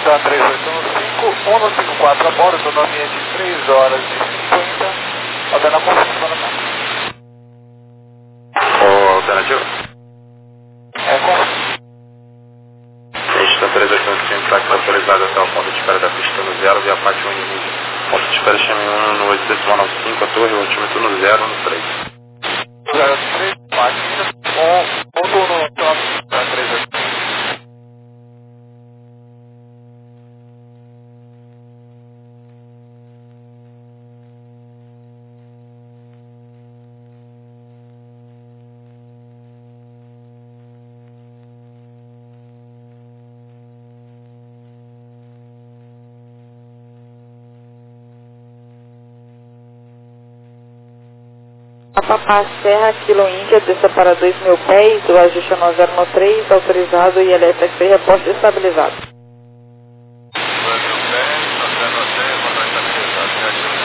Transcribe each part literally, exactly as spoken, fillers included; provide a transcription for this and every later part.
Então, três oito um cinco, um no cinco quatro a bordo, autonomia de três horas e cinquenta, rodando a confirmação da mão. Ô, alternativo? É com... Está três oito um cinco, táxi autorizado até o ponto de espera da pista no zero, via Fátima Unimídia. Ponto de espera chame um no oito decimal nove cinco, a torre, o altímetro no zero, no três. zero três, Fátima, um, ponto no top, três oito um. A Papá Serra, Kilo Índia, desça para dois mil pés, o ajuste no zero no três, autorizado e L F X reposto estabilizado. dois mil pés, zero no três, motor estabilizado, negativo.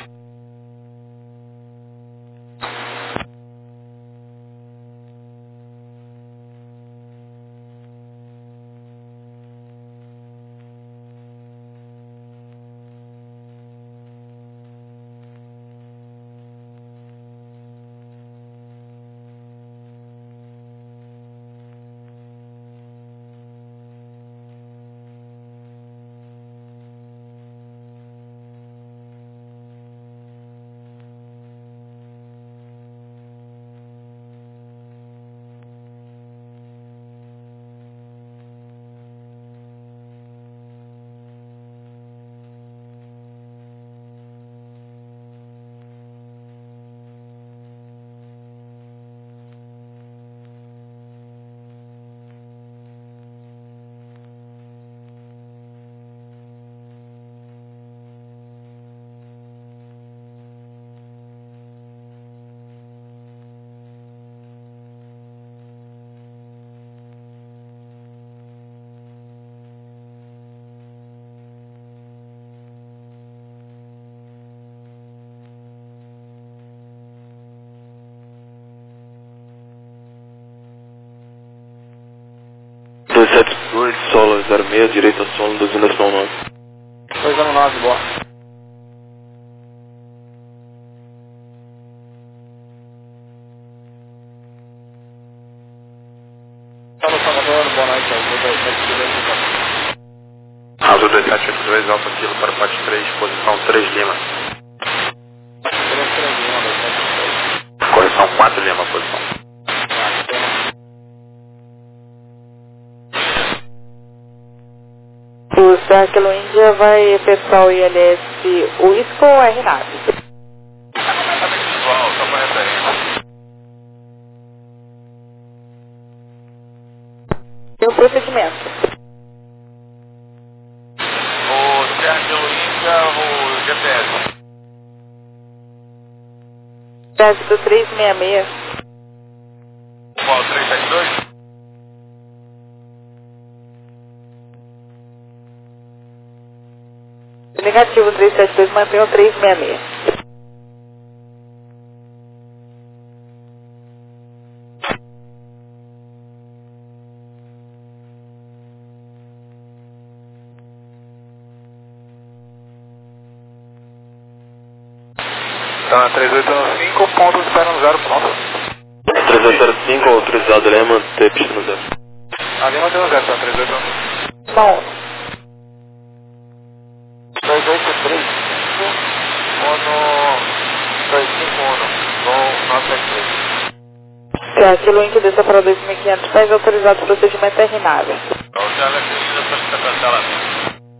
dois sete dois, solo zero seis, direita solo dois zero nove. dois zero nove, boa. Fala, Salvador, boa noite, azul dois sete dois. Azul dois sete oito dois, Alfa Kilo para Pate três, posição três Lima. três três um, dois sete dois. Correção quatro Lima, posição. O Serra, Kilo Índia, vai efetuar o I L S Uisco ou R nave? Completamente igual, só para referência. E o procedimento? O Sérgio Índia, o G P S. Trânsito três seis seis. Qual, três sete dois? Negativo três sete dois, mantém o três seis seis. Então, três oito um cinco, ponto zero um zero, pronto. três oito zero cinco, autorizado Lema, T pista no zero. Ali não tem um zero, então, três oito um cinco. Bom, dois oito três cinco, mono dois cinco um, com nove sete três. Serra, Kilo Índia, desça para dois mil e quinhentos pés, autorizado o procedimento R nave. Então, o Sérgio Índia, solicita cancelamento.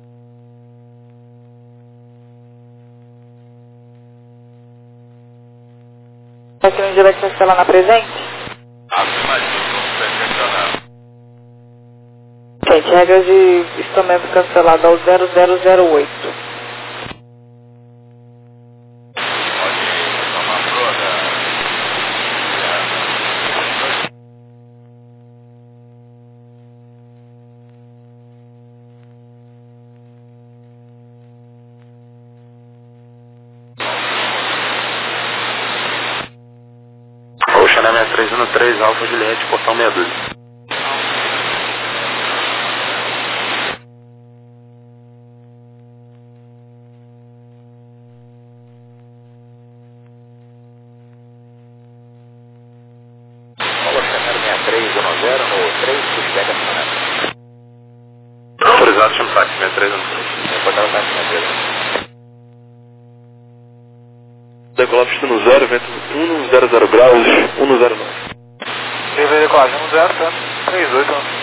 Serra, Kilo Índia, vai cancelar na presente? Afirmativo, perfeccionado. Gente, regras de instrumento cancelado ao zero zero zero oito. Pode tomar frota. Ocean M três um três, Alfa Juliette, portão meia dúzia. zero no três, pushback acionado. Autorizado, chama o táxi sessenta e três no três. Reportado o táxi sessenta e três. Decolar pista no zero, vento um no zero zero graus, um no zero nove. Nível de decolagem no zero, tá? três oito um.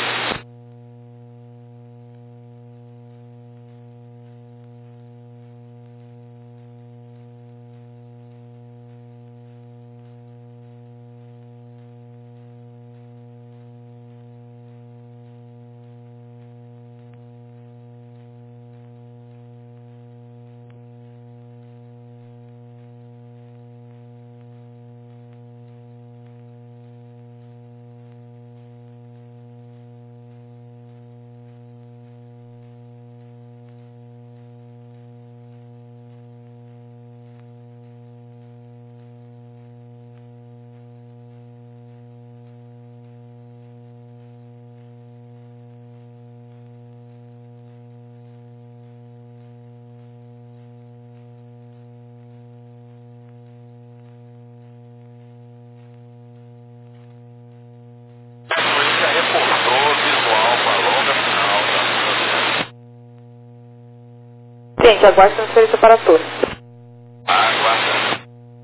Gente, aguarde transferência para todos. Aguarda.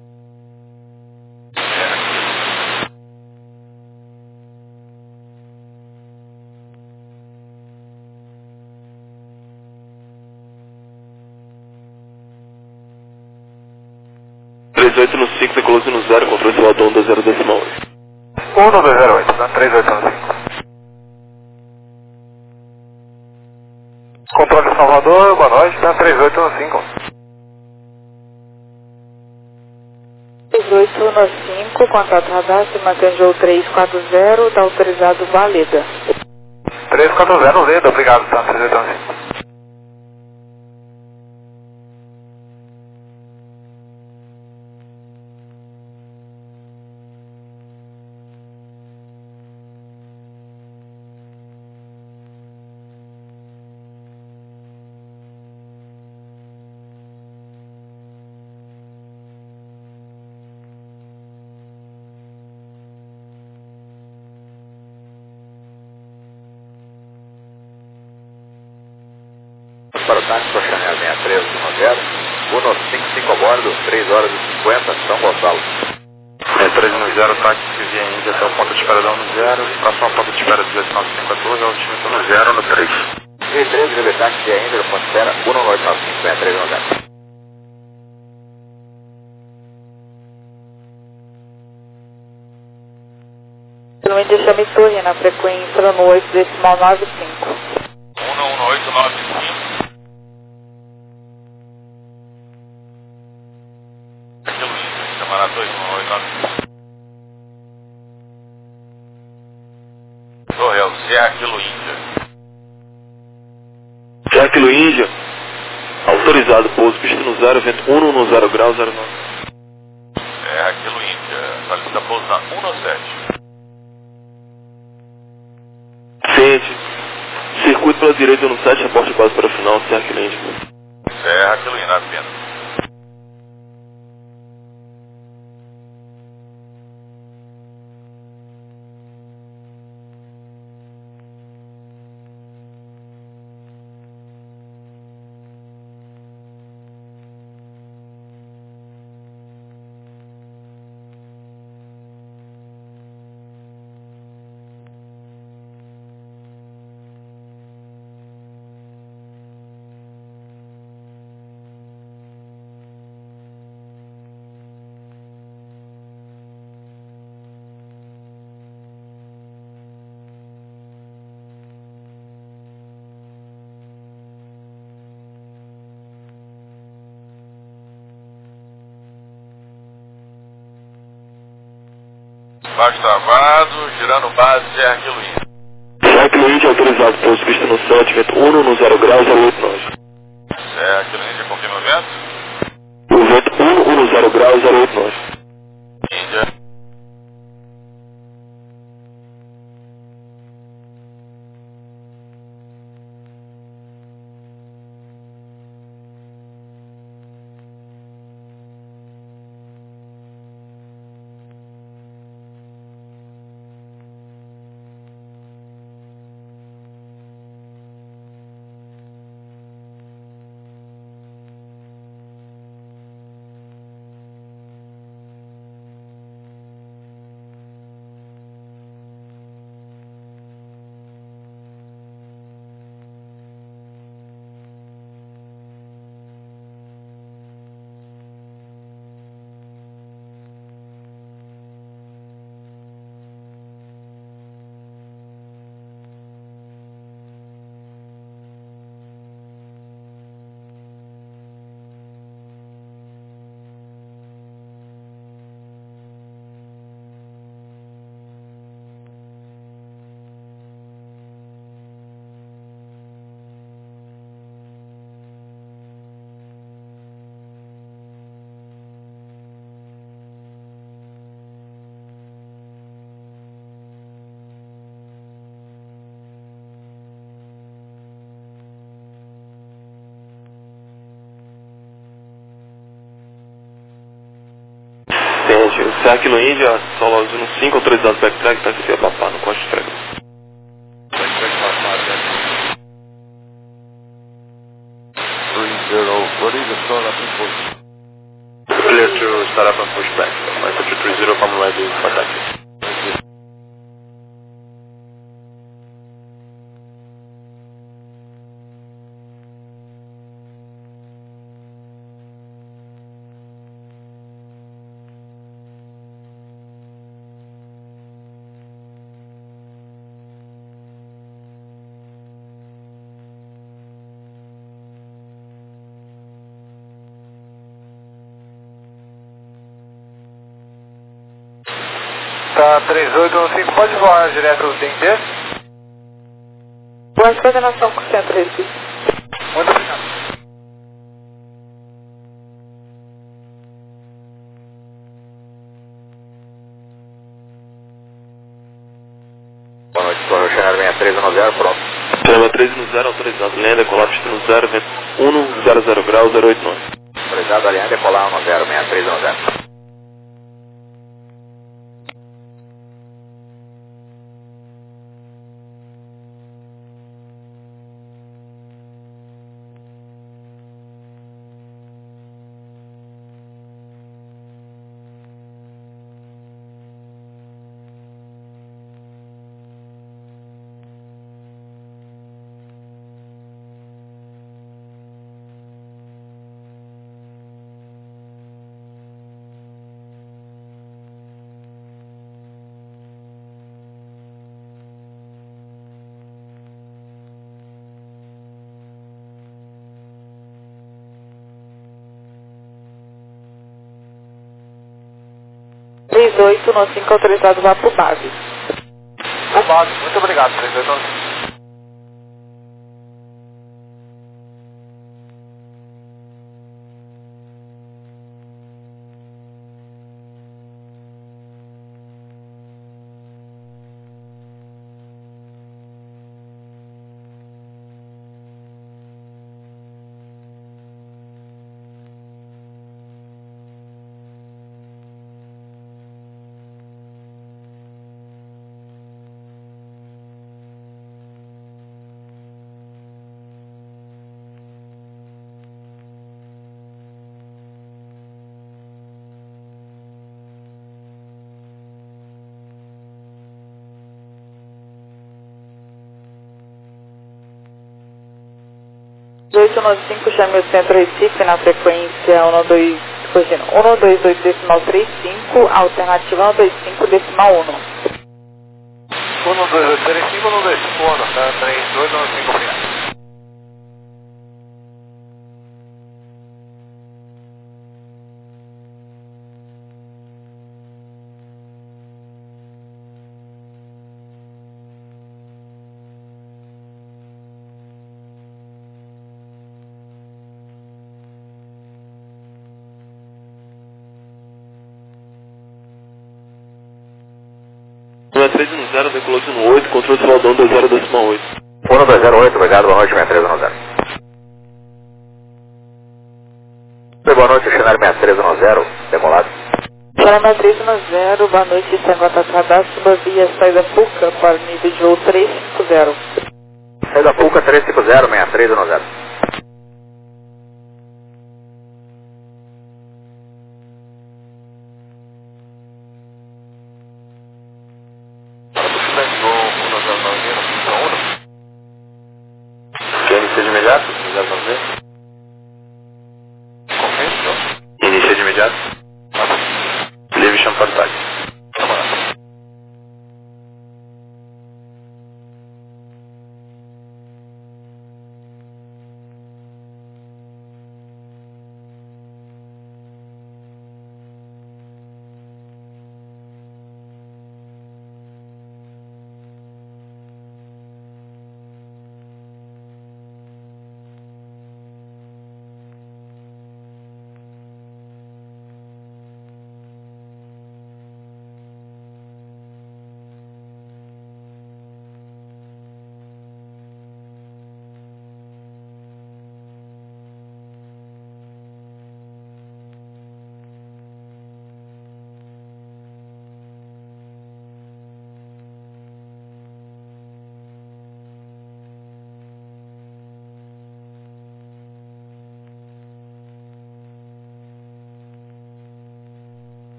três oito no cinco, decolou no zero, controle celular onda zero decimal oito. um no dois zero oito, tá? três oito no cinco. Controle Salvador, boa noite, tá? três oito no cinco. três oito no cinco, contato radar, se mantém Joe três quatro zero, está autorizado válida. três quatro zero, Leda, obrigado, tá? três oito no cinco. Para o táxi para Chanel sessenta e três um zero, Uno cinco cinco a bordo, três horas e cinquenta, São Gonçalo. sessenta e três no zero, táxi via Índia até o ponto de espera da um no zero, próximo ponto de espera dezoito nove cinco quatorze, altímetro no zero no três. G três, G B táxi via Índia, ponto de espera, Uno oito nove cinco, sessenta e três um zero. No Índia chame torre na frequência no oito decimal nove cinco. Uno um oito nove cinco. Camarada dois um oito nove cinco. Torre, é o Serra Kilo Índia. Serra Kilo Índia, autorizado, pouso, pista no zero, vento um no zero grau, zero nove. Serra Kilo Índia, solicita pouso na um no sete. Ciente, circuito pela direita no sete, reporte base para o final, Serra Kilo Índia. Serra Kilo Índia, apenas. Baixo travado, girando base, Serra Kilo Índia. Serra Kilo Índia, autorizado, pouso, pista no sete, vento um no zero grau, zero oito nove. Serra Kilo Índia, confirma o vento? O vento um no zero grau, zero oito nove. Índia. Excelente. Serra Kilo Índia, solo azul no cinco, autorizado backtrack, táxi a papá no corte de entrega. Backtrack passado, né? three zero, what is the start up and push? Clear to start up and push back. Micro two three zero, come ready for taxi. Tá, três oito um cinco, pode voar direto do T N T? Boa coordenação com o centro Recife. Muito obrigado. Boa noite, Torre Channel sessenta e três no zero, pronto. Chama treze no zero, autorizado. Linha decolar, pista no zero, vento um, zero zero grau, zero oito nove. Autorizado, alinhar decolar no zero, sessenta e três no zero. três oito um cinco, autorizado vá pro base. O base, muito obrigado, três oito um cinco. oito nove cinco, chame o centro Recife na frequência um dois, corrigindo, um dois oito decimal trinta e cinco, alternativa um dois cinco decimal um. um dois oito três cinco, um dois cinco um, tá? três oito um cinco, obrigado. Chama treze no zero, decolou no oito, controle Salvador dois zero decimal oito. um dois zero oito, obrigado, boa noite, sessenta e três no zero. Boa noite, Channel sessenta e três no zero, decolado. Chama três no zero, boa noite, Sanguata Cadastro, via saída Fuca para nível de voo trezentos e cinquenta. Saída Fuca trezentos e cinquenta, sessenta e três no zero. Quer iniciar de imediato? zero nove? Inicia de imediato. Livre chama para tarde.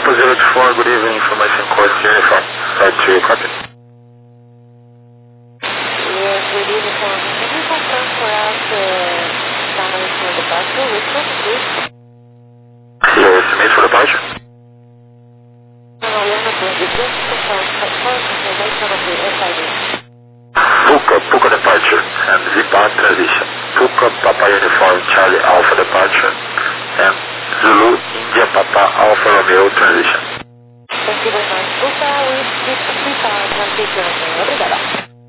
Papa zero two four, good evening, information course uniform. Side three, copy. Yes, good evening. Can you confirm for us the time for departure? Which one, please? Your estimate for departure? No, no, we are not doing this. Just confirm. Confirm information of the S I D. Puka, Puka departure, and Zipa transition. Puka, Papa uniform, Charlie Alpha departure, and Zulu, India, Papa Alpha Romeo transition. Thank you very much. Puka with Zipa transition. Obrigada.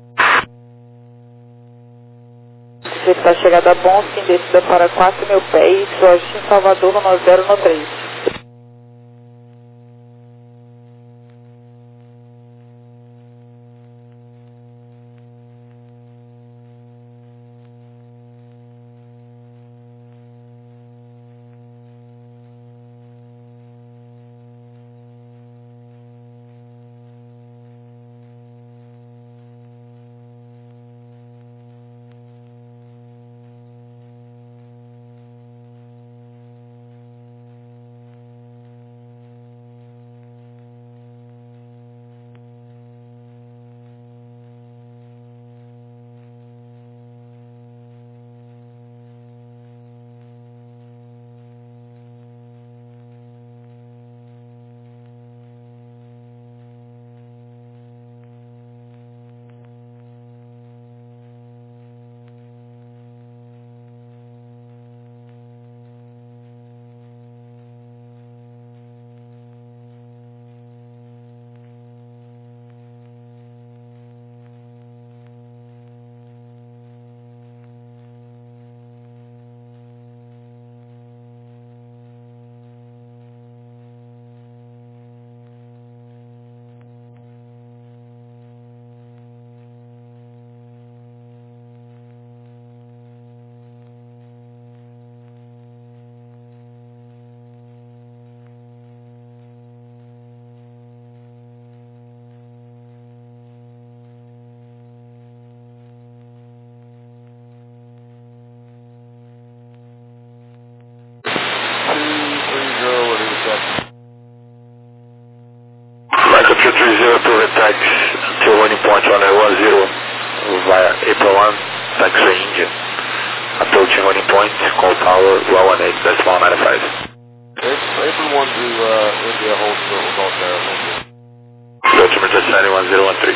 Está chegada a bom, sim, descida para quatro mil pés, hoje em Salvador, no zero no três. Like a two three zero to the tax to landing point on a one zero via April one, taxiway India. Approaching landing point, call tower one one eight, decimal nine five. April one to uh, India, hold still, hold there, hold there. Ultimate just ninety one zero one three.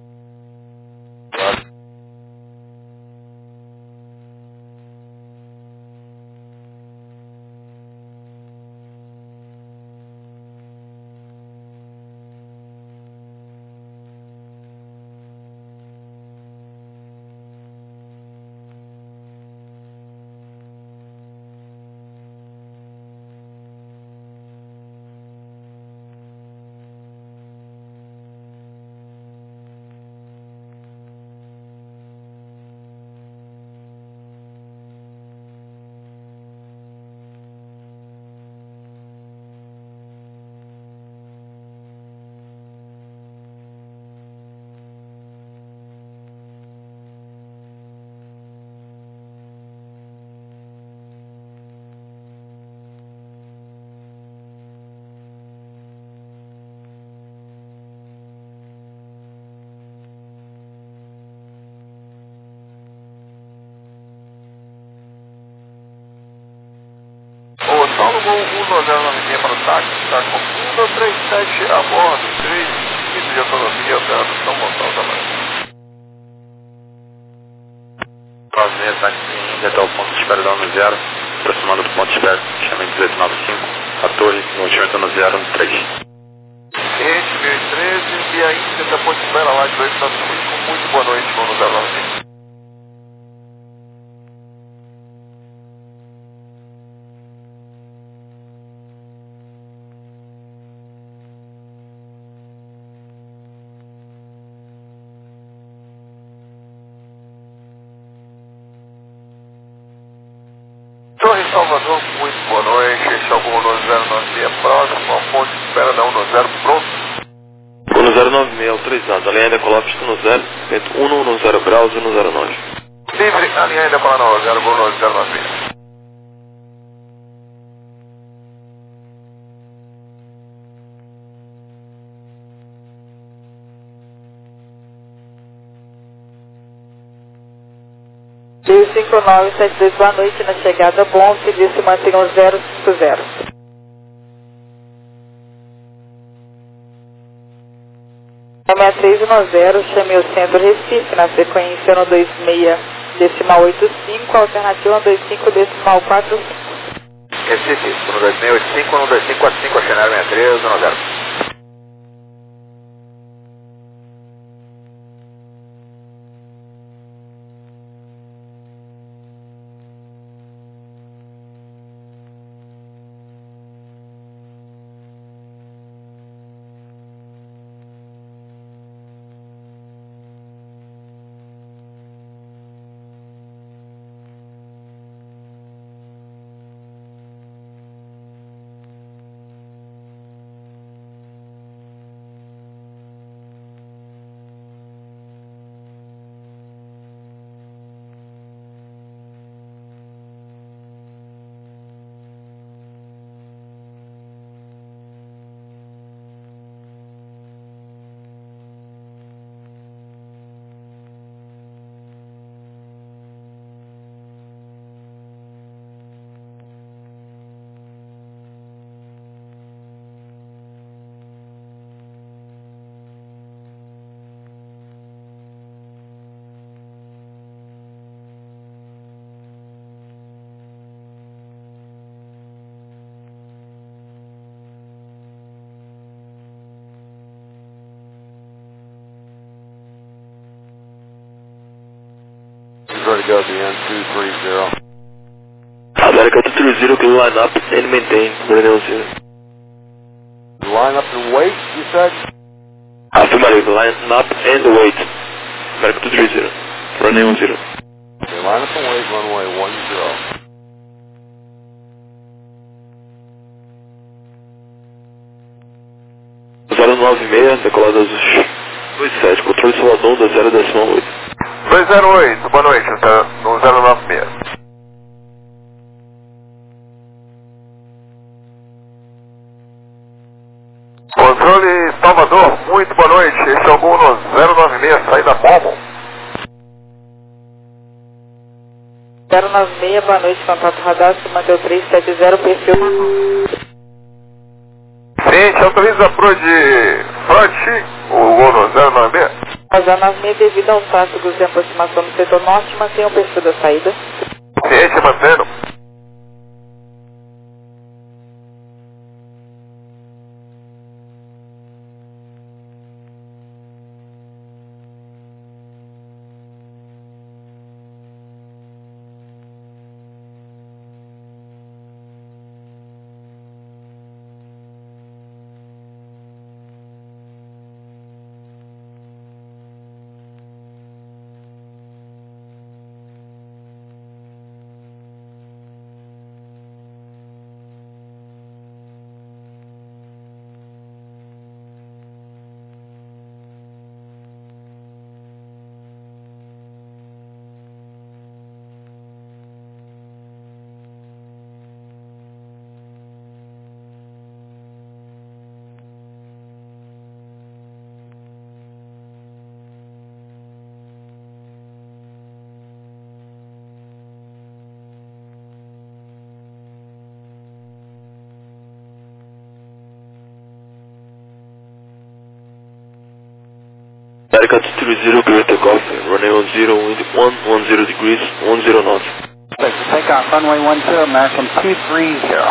Paulo Gol um nove zero nove seis para o táxi, está com um dois três sete a bordo, três quinze de autonomia, operando São Gonçalo da Manhã. nove seis táxi India até o ponto de espera da um zero, aproximando do ponto de espera, chama dezoito noventa e cinco, a torre, no ultimate um zero no três. Cliente mil e treze, e a Índia da ponte de espera lá de dois nove cinco, muito boa noite, vamos zero nove cinco. Torre Salvador, muito boa noite. Este é o Gol um zero nove seis próximo, a ponte de espera da um zero pronto. um zero nove seis, autorizado. A linha ainda coloca um zero, vento um zero graus, um zero nove. Livre, a linha ainda para um zero, Gol um zero nove seis. Rio cinco nove sete dois, boa noite, na chegada bom, seguir se mantenham zero cinco zero. seis três um zero, chame o centro Recife, na sequência no dois seis, decimal oito cinco, alternativa dois cinco, decimal quatro cinco. Recife, um dois seis oito cinco, um dois cinco quatro cinco, cenário seis três um zero. Ready to go to the N two three zero. America two three zero, can line up and maintain, Brunel zero. Line up and wait, you said? Affirmative, line up and wait. America two three zero, Brunel zero. Okay, line up and wait, runway one zero. zero nove seis, decolada dois sete, controle Salvador da zero decimal oito. dois zero oito, boa noite, no zero nove seis. Controle Salvador, muito boa noite, este é o Gol no zero nove seis, saída Momo. zero nove seis, boa noite, contato radar, se manteve três sete zero, perfil marrom. Ciente, autoriza pro de front, o Gol no zero nove seis. A zero nove seis, devido ao tráfego de aproximação no setor norte, mantenha o perfil da saída. Ciente, mantendo. America two three zero, clear takeoff, runway one zero, one one zero degrees, one zero knots. Take off runway one two, American two three zero.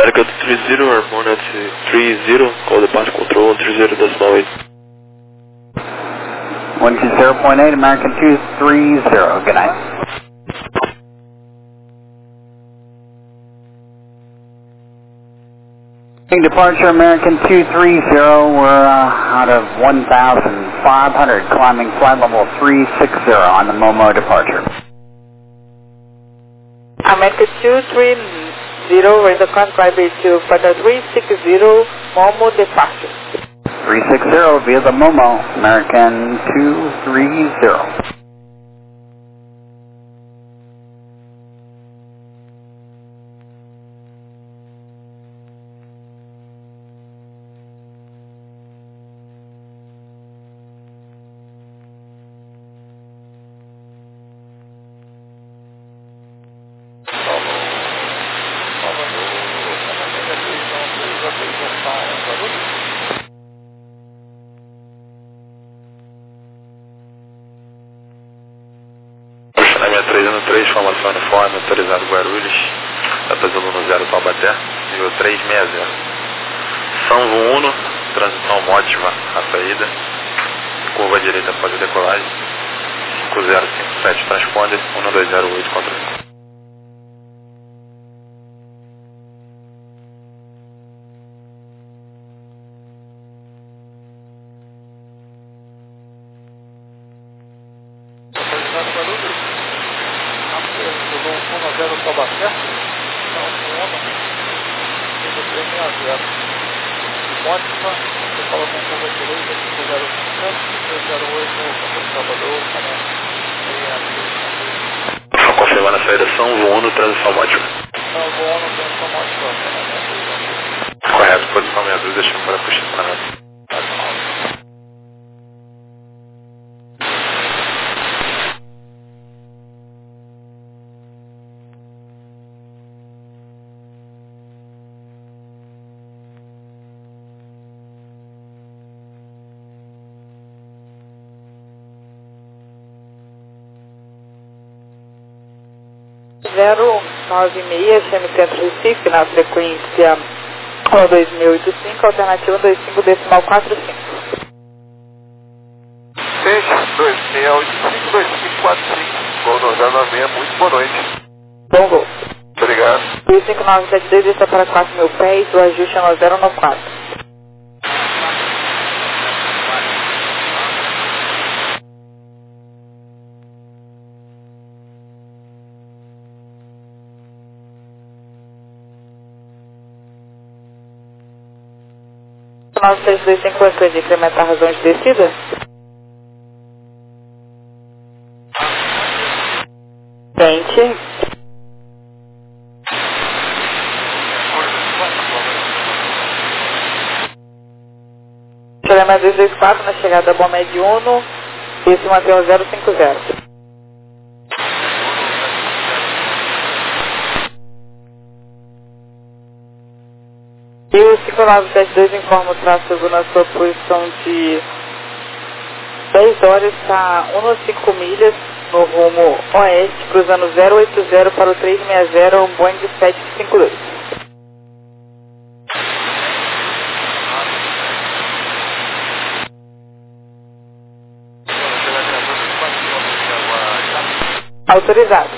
American two three zero, Airborne at three zero, call departure control one three zero decimal eight. one two zero point eight, American two three zero, good night. Departure American two three zero, we're uh, out of one thousand five hundred, climbing flight level three six zero on the Momo departure. American two three zero, radar con flight to flight three six zero, Momo departure. three six zero via the Momo, American two three zero. três, formação uniforme, autorizado Guarulhos, datas aluno zero Taubaté, nível três seis zero. São Uno, transição Mótima, a saída, curva direita após a decolagem, cinco zero cinco sete transponder, um dois zero oito contra. Confirmando a saída São Uno, transição Mótima. Correto, posição meia dúzia, deixando para posicionamento. zero nove seis, chame Centro Recife, na frequência um dois mil e oitenta e cinco, alternativa um dois cinco decimal quatro cinco. seis dois seis oito cinco dois cinco quatro cinco, Gol zero nove seis, muito boa noite. Bom gol. Obrigado. cinco nove sete dois está para quatro mil pés, o ajuste é nove zero nove quatro. nove seis dois tem condições de incrementar a razão de descida? Tente. Chegando a dois dois quatro na chegada da Bomed Uno, esse mantém o zero cinco zero. E o cinco nove sete dois informa o tráfego na sua posição de dez horas, está um a cinco milhas no rumo oeste, cruzando zero oito zero para o três seis zero, um Boeing sete cinco dois. Autorizado.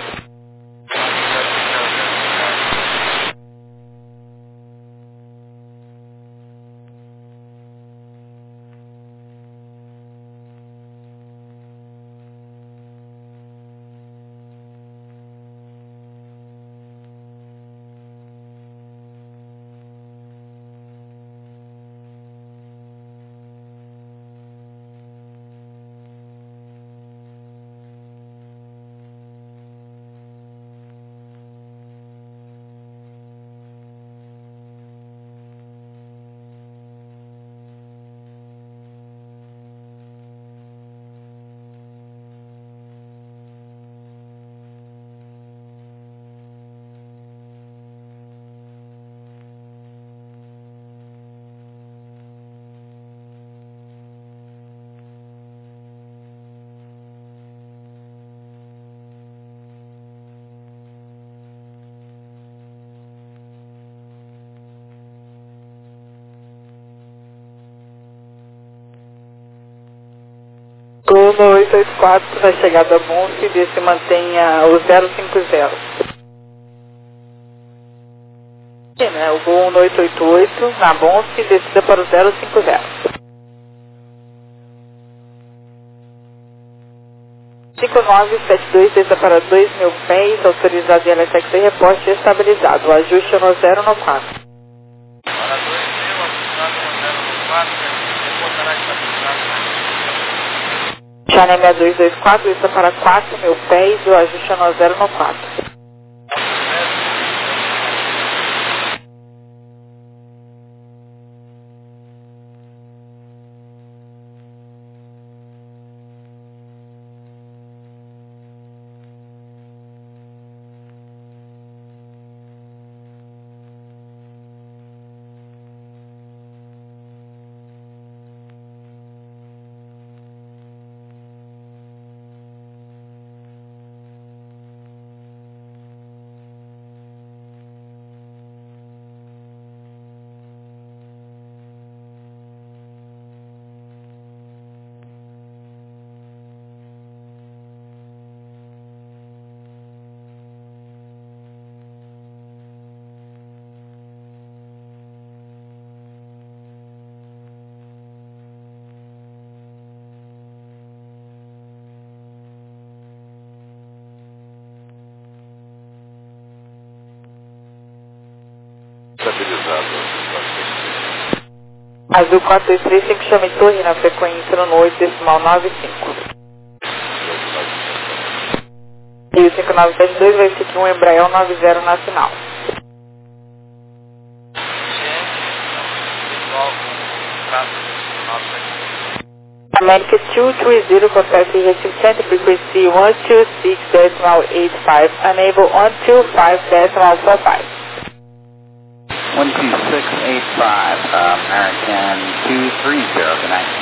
no oito oito quatro, na chegada a Bonfe, desce mantenha o zero cinco zero. Né, o voo no oito oito oito, na Bonfe, descida para o zero cinco zero. cinco nove sete dois, desça para dois mil pés, autorizado em L S X e reporte estabilizado. O ajuste é no zero no quatro. Para dois mil, ajustado no zero no quatro, reportará estabilizado na China seis dois dois quatro, desça para quatro mil pés, o ajuste é no zero no quatro. Azul quatro dois três cinco, chame torre na frequência no oito decimal nove cinco. E o cinco nove sete dois vai seguir um Embraer nove zero na final. America two three zero, contact Recife Center, frequency one two six decimal eight five, enable one two five decimal four five. one two six eight five, uh, American two three zero, good night.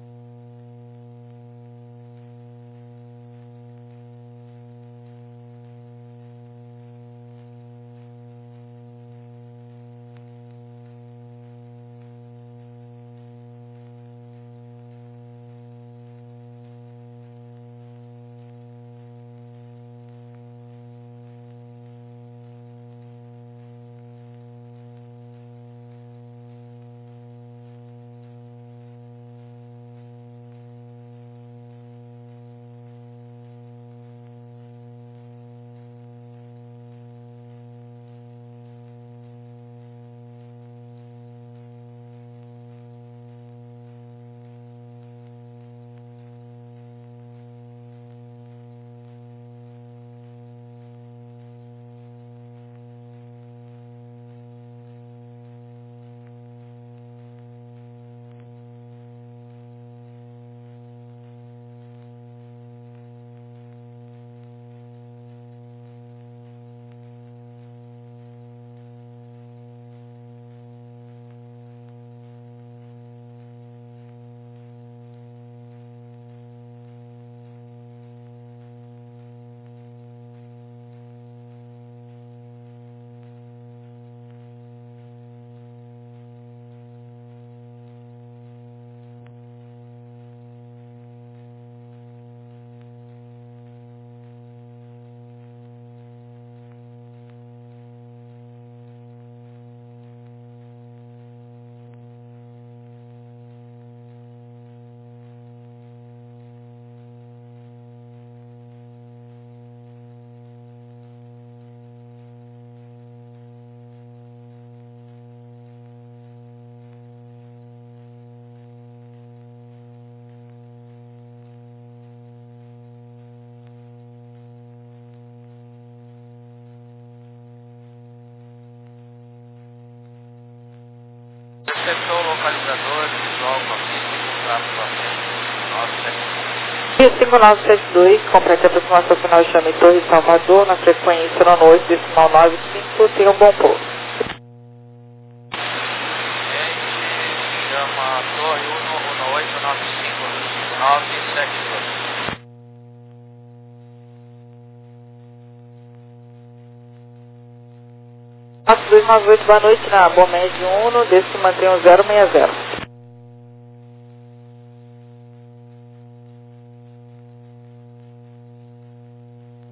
Receptor localizador, visual com a cinco nove sete dois, complete a aproximação final, chame Torre Salvador, na frequência no oito decimal nove cinco, tenha um bom pouso. Chama Torre um no oito nove cinco nove sete dois. quatro dois nove oito, boa noite, na Bomed um, desse mantém o zero seis zero.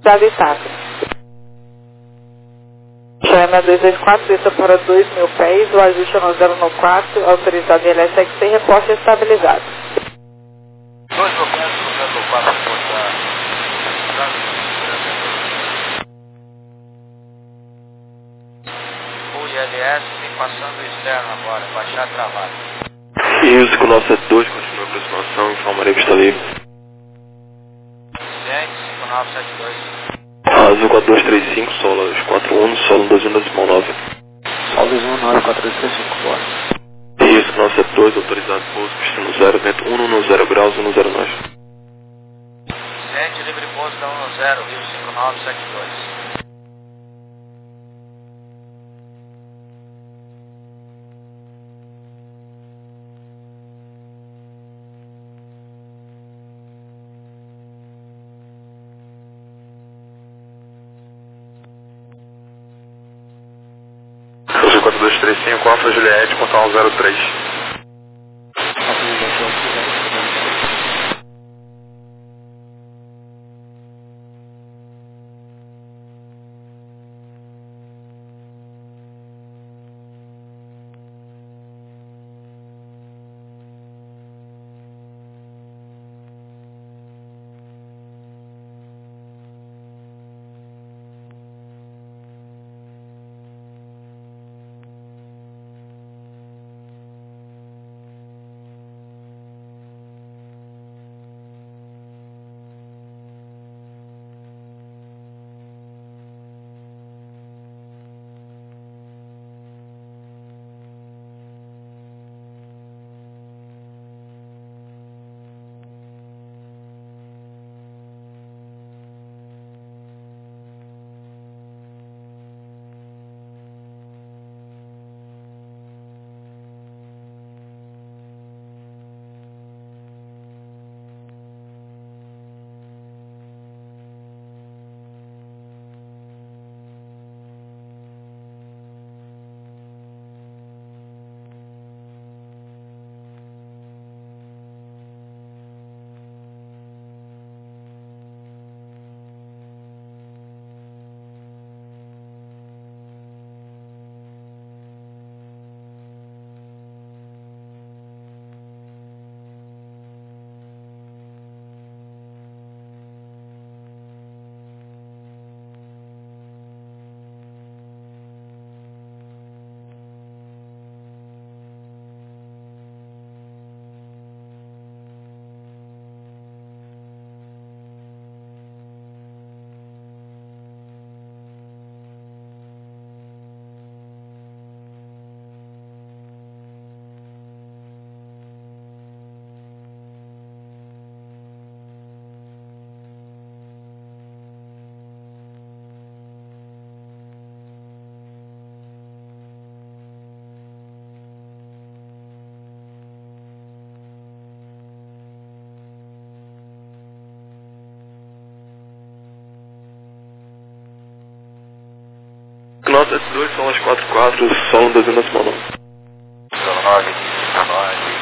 Dado Itata. Chama dois dois quatro, desça para dois mil pés, o ajuste é no zero no quatro, autorizado em L S X C, reporte estabilizado. dois mil pés, no zero no quatro, reportar. O I L S passando o externo agora, baixar travado. E o cinco nove sete dois, continua a aproximação, informarei que está livre. cinco nove sete dois. Azul quatro dois três cinco, Sola quatro um, Solo dois um decimal nove. Sol dois um nove quatro dois três cinco, bora. E o cinco nove sete dois, autorizado pouso, pista no zero, vento um no zero graus, um no zero nós. Sente livre pouso da um no zero, Rio cinco nove sete dois. Azul quatro dois três cinco, Alfa Juliette, pontual zero três. Nota sete dois, Sola quatro quatro, Solo dois um decimal nove. nove, nove.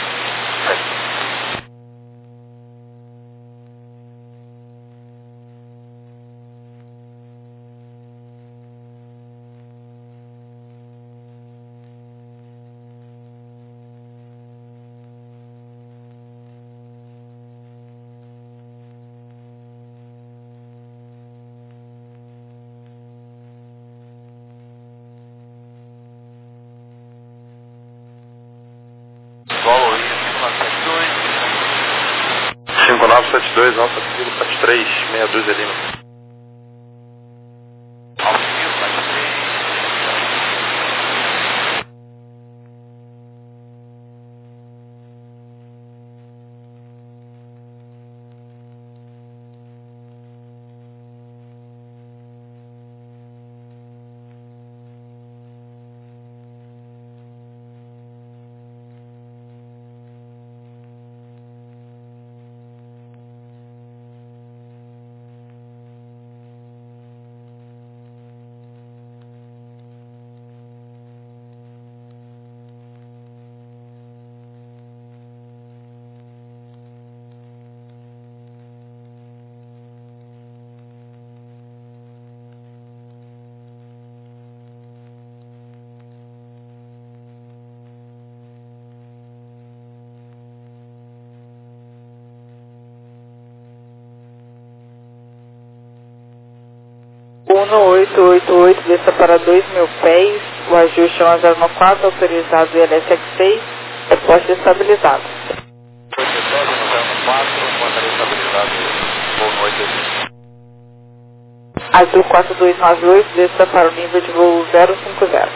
Solo Rio cinco nove sete dois. cinco nove sete dois, Alfa Kilo sete três, meia dúzia Lima. Alfa Rio sete três. um oito oito oito, desça para dois mil pés, o ajuste um zero nove quatro, autorizado I L S X seis, reporte estabilizado. oito zero nove quatro, portaria estabilizado, voo no oito oito oito. Azul quatro dois nove oito, desça para o nível de voo zero cinco zero.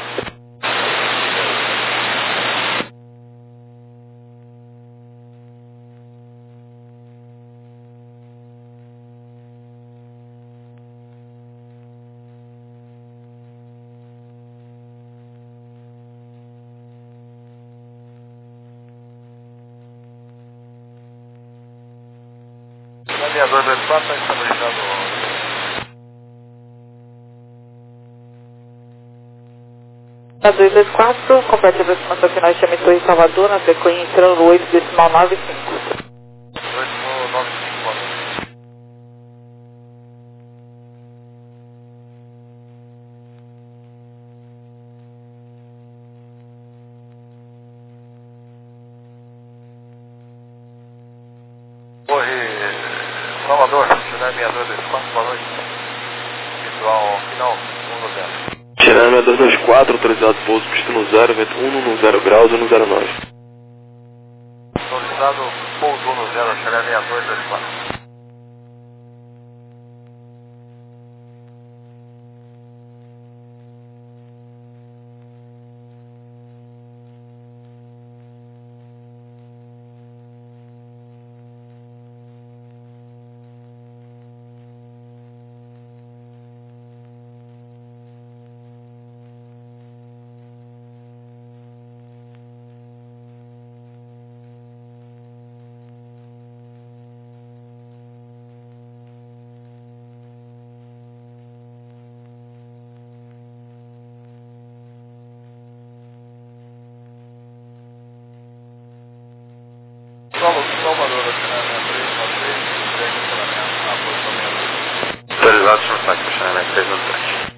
Aviador dois quatro, está estabilizado. A dois dois quatro, complete a aproximação final de Chame Torre Salvador, na frequência no oito decimal nove cinco. dois nove cinco, boa noite. Torre Salvador, China seis dois dois quatro, boa noite. Visual final, um no zero. China seis dois dois quatro, autorizado pouso, pista no zero, vento um no zero graus e no zero nove. Autorizado pouso no zero, China seis dois dois quatro. Salvador, China seis três nove três, segue o funcionamento, a posição meia. Autorizado, senhor Táxi, China seis nove três.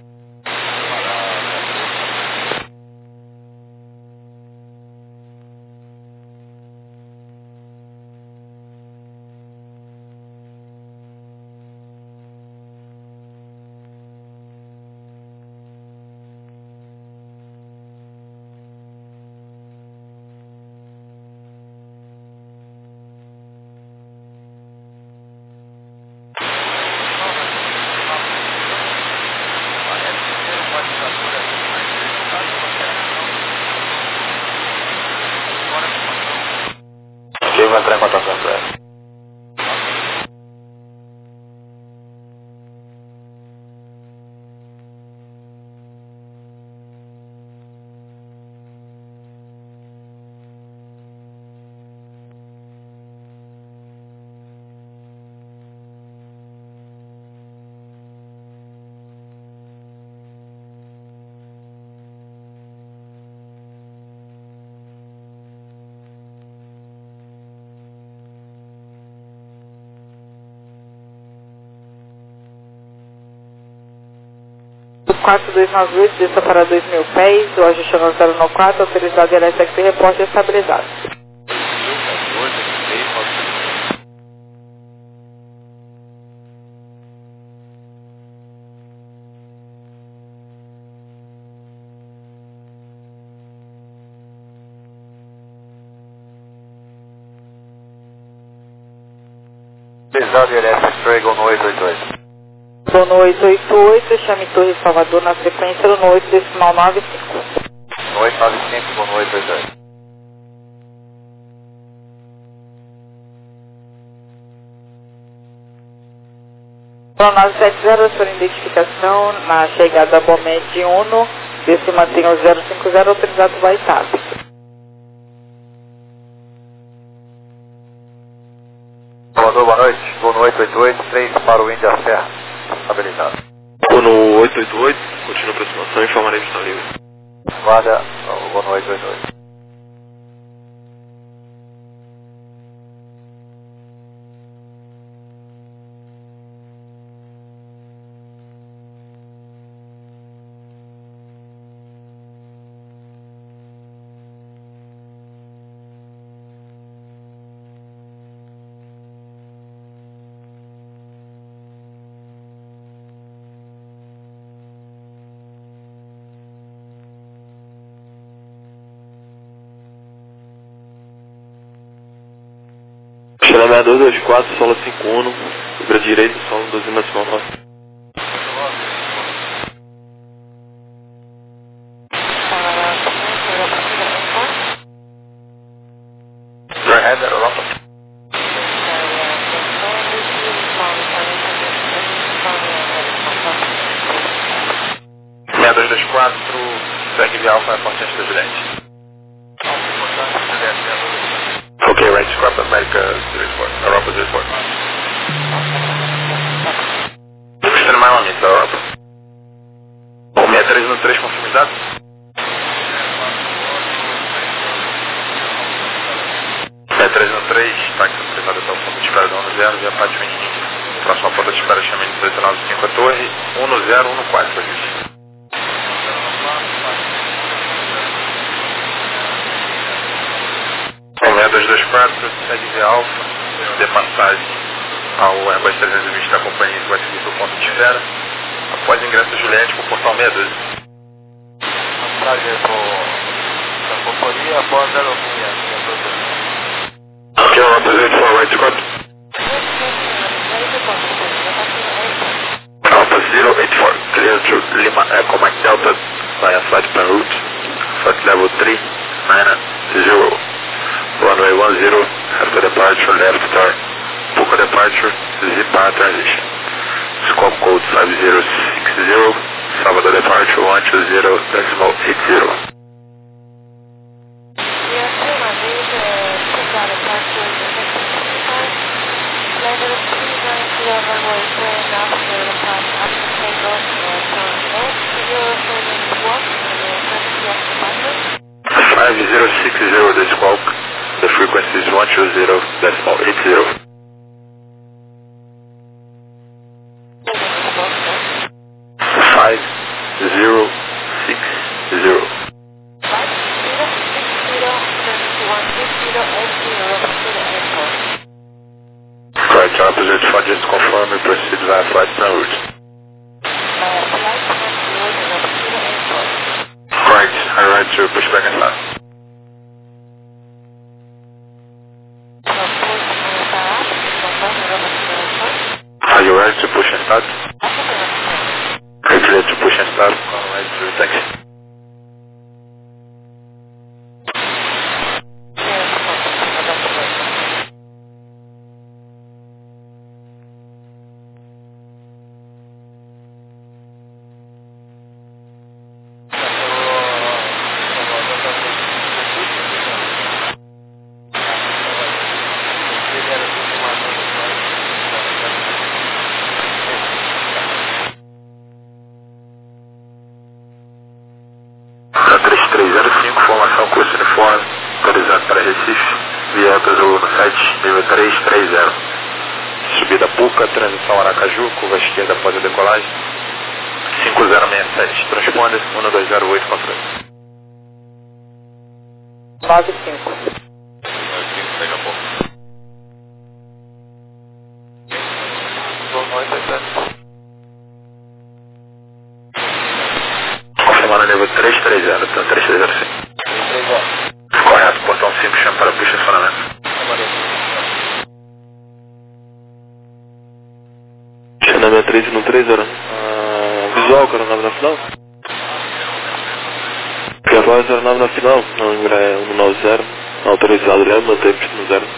Ok, vou entrar em contato com você. quatro dois nove oito, desça para dois mil pés, o ajuste no zero nove quatro, autorizado I L S X seis, reporte estabilizado. Pesado I L S X três, no oito oito oito. Vou no oito oito oito, Chame Torre Salvador, na frequência no oito decimal nove cinco. No oito nove cinco, vou no oito oito oito. nove sete zero, sua identificação na chegada a Bomed Uno, desce mantenha o zero cinco zero, autorizado vai estar. Salvador, boa noite. Vou no oito oito oito, três para o Índia Serra. Estabilizado. Vou no oito oito oito, continua a aproximação e informarei que está livre. Guarda, vou no oito oito oito. seis dois dois quatro, solo cinco um, libra direito, solo doze máximo nove. Go ahead, Europa. seis dois dois quatro, segue via Alfa, aponte antes Ok, right, scrap America zero four, Europa zero four. Stand by one, então, Europa. O seis três um três, confirma os dados? seis três um três, táxi autorizado até o ponto de espera do um zero, via Pátio em Índia. Próxima porta de espera, chama em dezoito nove cinco a torre, um zero um quatro, ajuste. seis dois dois quatro, segue via Alfa, dê passagem ao Airbus trezentos e vinte da companhia que vai seguir para o ponto de espera. Após ingresso Juliette para o portal seis doze. Passagem da companhia após zero um. Ok, Europa zero four, right squad. Alpha zero eight four, clear to Lima Echo Mike Delta via flight plan route, flight level three nine zero. Runway one zero, after departure, left star, Puka departure, Z-Power transition. Scope code five zero six zero, Salvador departure one two zero, decimal eight zero. five zero six zero, the squawk. The frequency is one two zero, decimal eight zero. five zero six zero. Correct, opposite for just confirm and proceed via flight plan route. Correct, I ride to push back and start. Are you ready to push and start? Are you ready to push and start? Alright, through taxi. três três zero cinco, formação curso uniforme, autorizado para Recife, via Azul no sete, nível três três zero. Subida Puca, transição Aracaju, curva esquerda após a decolagem, cinco zero seis sete, transponder, um dois zero oito, controle. nove cinco. Daqui a pouco. Confirmando nível três três zero, então três três zero sim. Correto, portão cinco, chama para puxa estacionamento. Chama três um três zero. Ah, visual, cara, nove na final. Que a voz zero nove na final, não lembra, é um nove zero. Autorizado, né? Mantém no zero.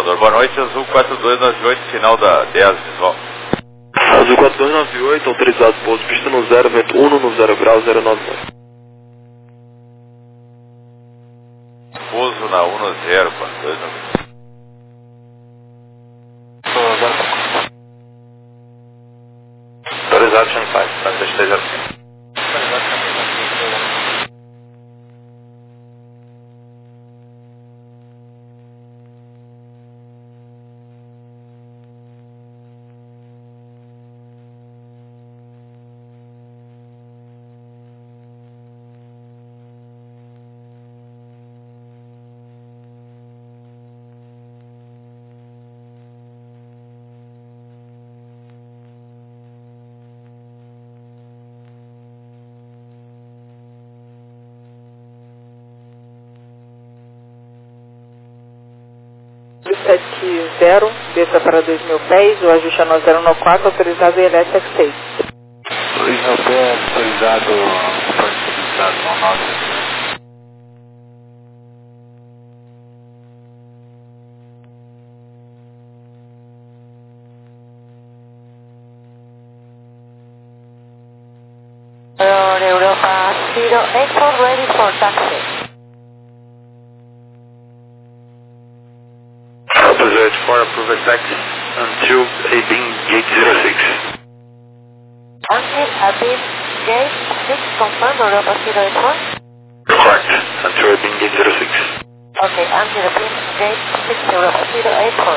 Salvador. Boa noite, Azul quatro dois nove oito, final da dez, visual. Azul quatro dois nove oito, autorizado pouso, pista no zero, vento um no zero grau, zero nove nove. Pouso na um no zero, quatro dois nove oito. Autorizado Channel cinco, tá três zero cinco. sete zero, desça para dois mil pés, o ajuste é no zero nove quatro, autorizado em L S F seis. dois mil pés, autorizado, autorizado, não nove. Europa zero eight four, ready for taxi. Opposite four, approve taxi until Abin Gate zero six. Until Abin Gate six, confirmed, Europa zero eight four? Correct, until Abin Gate zero six. Okay, until Abin Gate six, Europa zero eight four.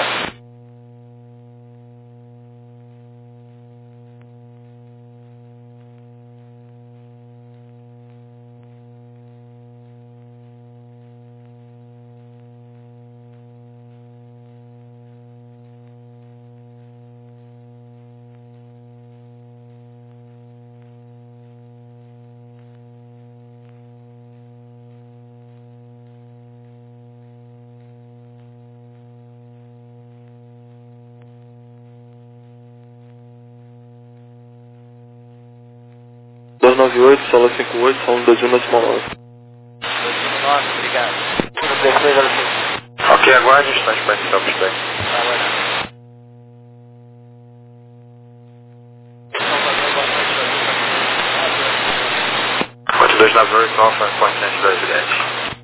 dois nove oito, sala cinco oito, sala dois um, decimal nove. Nossa, obrigado. Ok, aguarde, instante para iniciar o pushback. quatro dois nove oito, Alfa, importante do residente.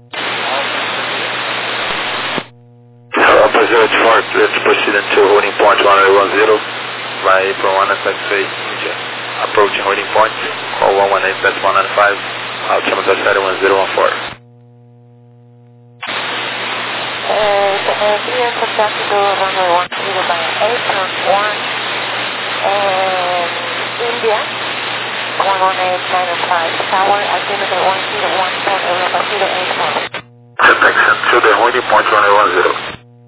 Opposite four, clear to proceed until holding point one zero one zero, by April one, taxi India. Approaching holding point, call one one eight, that's one nine five, altimeter zero one zero one four. Clear contact to runway one zero by April one, India, one one eight nine five, tower, altimeter one zero one four, Europa zero eight four. Taxi until the holding point one zero one zero.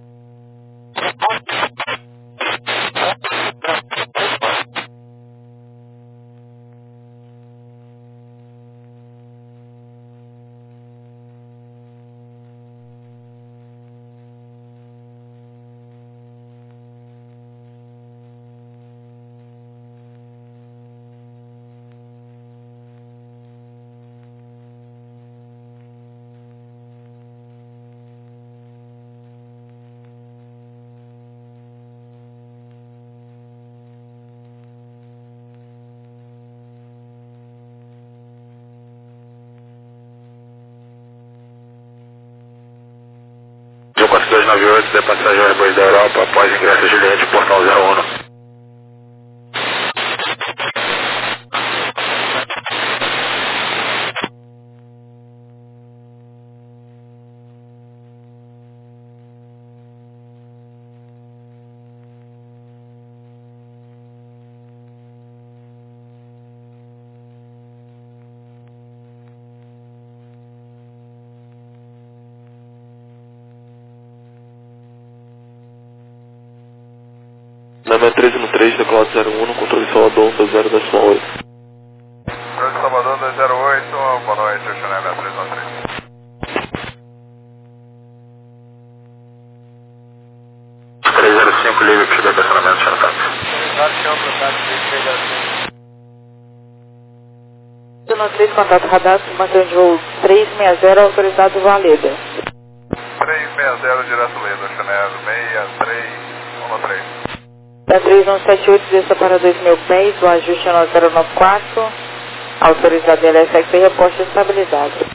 quatro dois nove oito, de passagem Airbus da Europa, após ingresso Juliette, portão zero um. Na treze no três, declarado zero um, no controle Salvador, dois zero decimal oito. Controle Salvador dois zero oito, boa noite, o Chanel seis três um três. três zero cinco, livre para o estacionamento, Channel No três, contato radar, mantém de voo três seis zero, autorizado Valeda. três seis zero direto laser, Chanel seis três um três. Da três um sete oito, desça para dois mil pés, o ajuste é no zero nove quatro, autorizado L S X e reposto de estabilidade.